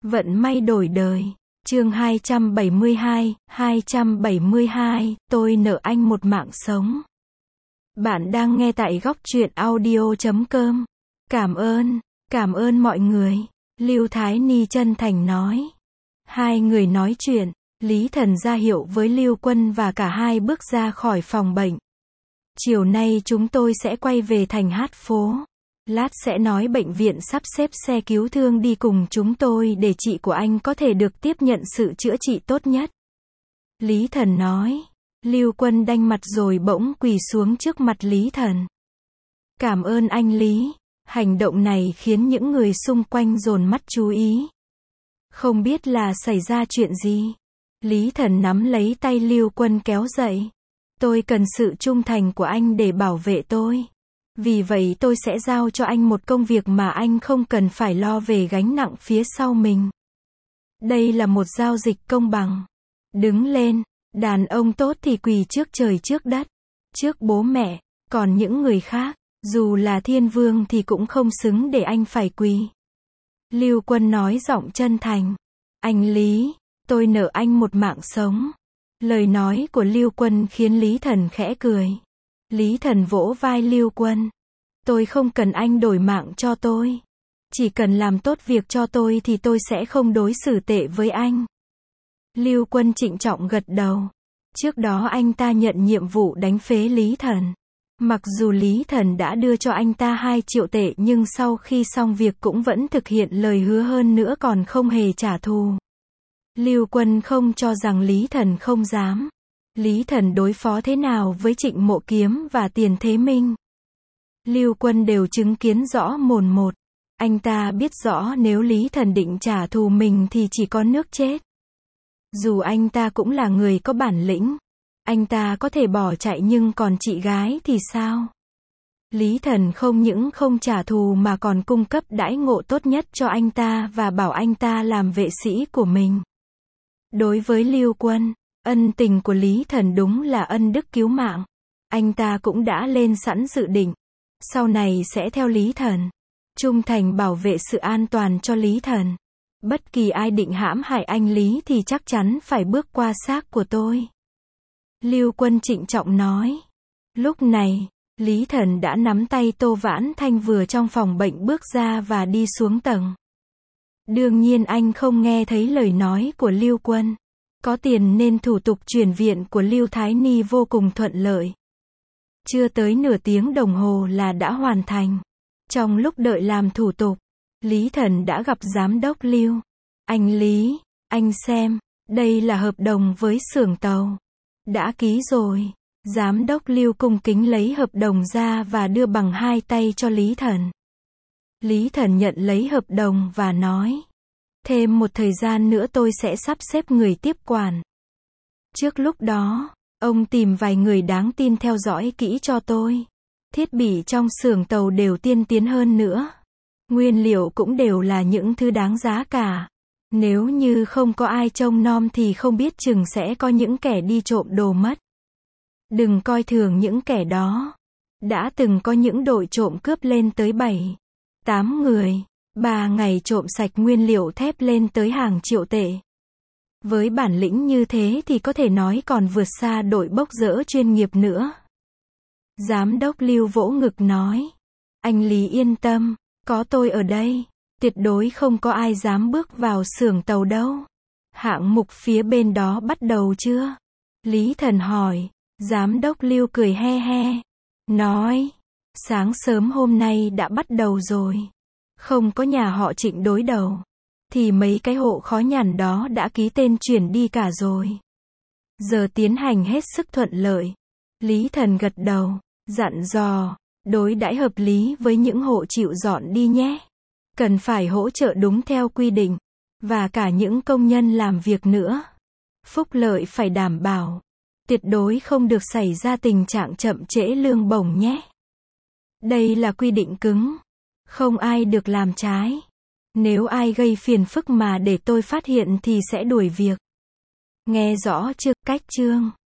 Vận may đổi đời. Chương 272, tôi nợ anh một mạng sống. Bạn đang nghe tại góc truyện audio.com. Cảm ơn mọi người. Lưu Thái Ni chân thành nói. Hai người nói chuyện, Lý Thần ra hiệu với Lưu Quân và cả hai bước ra khỏi phòng bệnh. Chiều nay chúng tôi sẽ quay về thành Hát Phố. Lát sẽ nói bệnh viện sắp xếp xe cứu thương đi cùng chúng tôi để chị của anh có thể được tiếp nhận sự chữa trị tốt nhất. Lý Thần nói. Lưu Quân đanh mặt rồi bỗng quỳ xuống trước mặt Lý Thần. Cảm ơn anh Lý. Hành động này khiến những người xung quanh dồn mắt chú ý. Không biết là xảy ra chuyện gì. Lý Thần nắm lấy tay Lưu Quân kéo dậy. Tôi cần sự trung thành của anh để bảo vệ tôi. Vì vậy tôi sẽ giao cho anh một công việc mà anh không cần phải lo về gánh nặng phía sau mình. Đây là một giao dịch công bằng. Đứng lên, đàn ông tốt thì quỳ trước trời trước đất, trước bố mẹ, còn những người khác, dù là thiên vương thì cũng không xứng để anh phải quỳ. Lưu Quân nói giọng chân thành. Anh Lý, tôi nợ anh một mạng sống. Lời nói của Lưu Quân khiến Lý Thần khẽ cười. Lý Thần vỗ vai Lưu Quân. Tôi không cần anh đổi mạng cho tôi. Chỉ cần làm tốt việc cho tôi thì tôi sẽ không đối xử tệ với anh. Lưu Quân trịnh trọng gật đầu. Trước đó anh ta nhận nhiệm vụ đánh phế Lý Thần. Mặc dù Lý Thần đã đưa cho anh ta 2 triệu tệ nhưng sau khi xong việc cũng vẫn thực hiện lời hứa, hơn nữa còn không hề trả thù. Lưu Quân không cho rằng Lý Thần không dám. Lý Thần đối phó thế nào với Trịnh Mộ Kiếm và Tiền Thế Minh. Lưu Quân đều chứng kiến rõ mồn một. Anh ta biết rõ nếu Lý Thần định trả thù mình thì chỉ có nước chết. Dù anh ta cũng là người có bản lĩnh. Anh ta có thể bỏ chạy nhưng còn chị gái thì sao? Lý Thần không những không trả thù mà còn cung cấp đãi ngộ tốt nhất cho anh ta và bảo anh ta làm vệ sĩ của mình. Đối với Lưu Quân, ân tình của Lý Thần đúng là ân đức cứu mạng. Anh ta cũng đã lên sẵn dự định. Sau này sẽ theo Lý Thần. Trung thành bảo vệ sự an toàn cho Lý Thần. Bất kỳ ai định hãm hại anh Lý thì chắc chắn phải bước qua xác của tôi. Lưu Quân trịnh trọng nói. Lúc này, Lý Thần đã nắm tay Tô Vãn Thanh vừa trong phòng bệnh bước ra và đi xuống tầng. Đương nhiên anh không nghe thấy lời nói của Lưu Quân. Có tiền nên thủ tục chuyển viện của Lưu Thái Ni vô cùng thuận lợi. Chưa tới nửa tiếng đồng hồ là đã hoàn thành. Trong lúc đợi làm thủ tục, Lý Thần đã gặp giám đốc Lưu. Anh Lý, anh xem, đây là hợp đồng với xưởng tàu. Đã ký rồi. Giám đốc Lưu cung kính lấy hợp đồng ra và đưa bằng 2 tay cho Lý Thần. Lý Thần nhận lấy hợp đồng và nói. Thêm một thời gian nữa tôi sẽ sắp xếp người tiếp quản. Trước lúc đó, ông tìm vài người đáng tin theo dõi kỹ cho tôi. Thiết bị trong xưởng tàu đều tiên tiến hơn nữa. Nguyên liệu cũng đều là những thứ đáng giá cả. Nếu như không có ai trông nom thì không biết chừng sẽ có những kẻ đi trộm đồ mất. Đừng coi thường những kẻ đó. Đã từng có những đội trộm cướp lên tới 7-8 người. 3 ngày trộm sạch nguyên liệu thép lên tới hàng triệu tệ. Với bản lĩnh như thế thì có thể nói còn vượt xa đội bốc dỡ chuyên nghiệp nữa. Giám đốc Lưu vỗ ngực nói. Anh Lý yên tâm, có tôi ở đây. Tuyệt đối không có ai dám bước vào xưởng tàu đâu. Hạng mục phía bên đó bắt đầu chưa? Lý Thần hỏi. Giám đốc Lưu cười he he. Nói. Sáng sớm hôm nay đã bắt đầu rồi. Không có nhà họ Trịnh đối đầu. Thì mấy cái hộ khó nhằn đó đã ký tên chuyển đi cả rồi. Giờ tiến hành hết sức thuận lợi. Lý Thần gật đầu. Dặn dò. Đối đãi hợp lý với những hộ chịu dọn đi nhé. Cần phải hỗ trợ đúng theo quy định. Và cả những công nhân làm việc nữa. Phúc lợi phải đảm bảo. Tuyệt đối không được xảy ra tình trạng chậm trễ lương bổng nhé. Đây là quy định cứng. Không ai được làm trái. Nếu ai gây phiền phức mà để tôi phát hiện thì sẽ đuổi việc. Nghe rõ chưa? Cách chương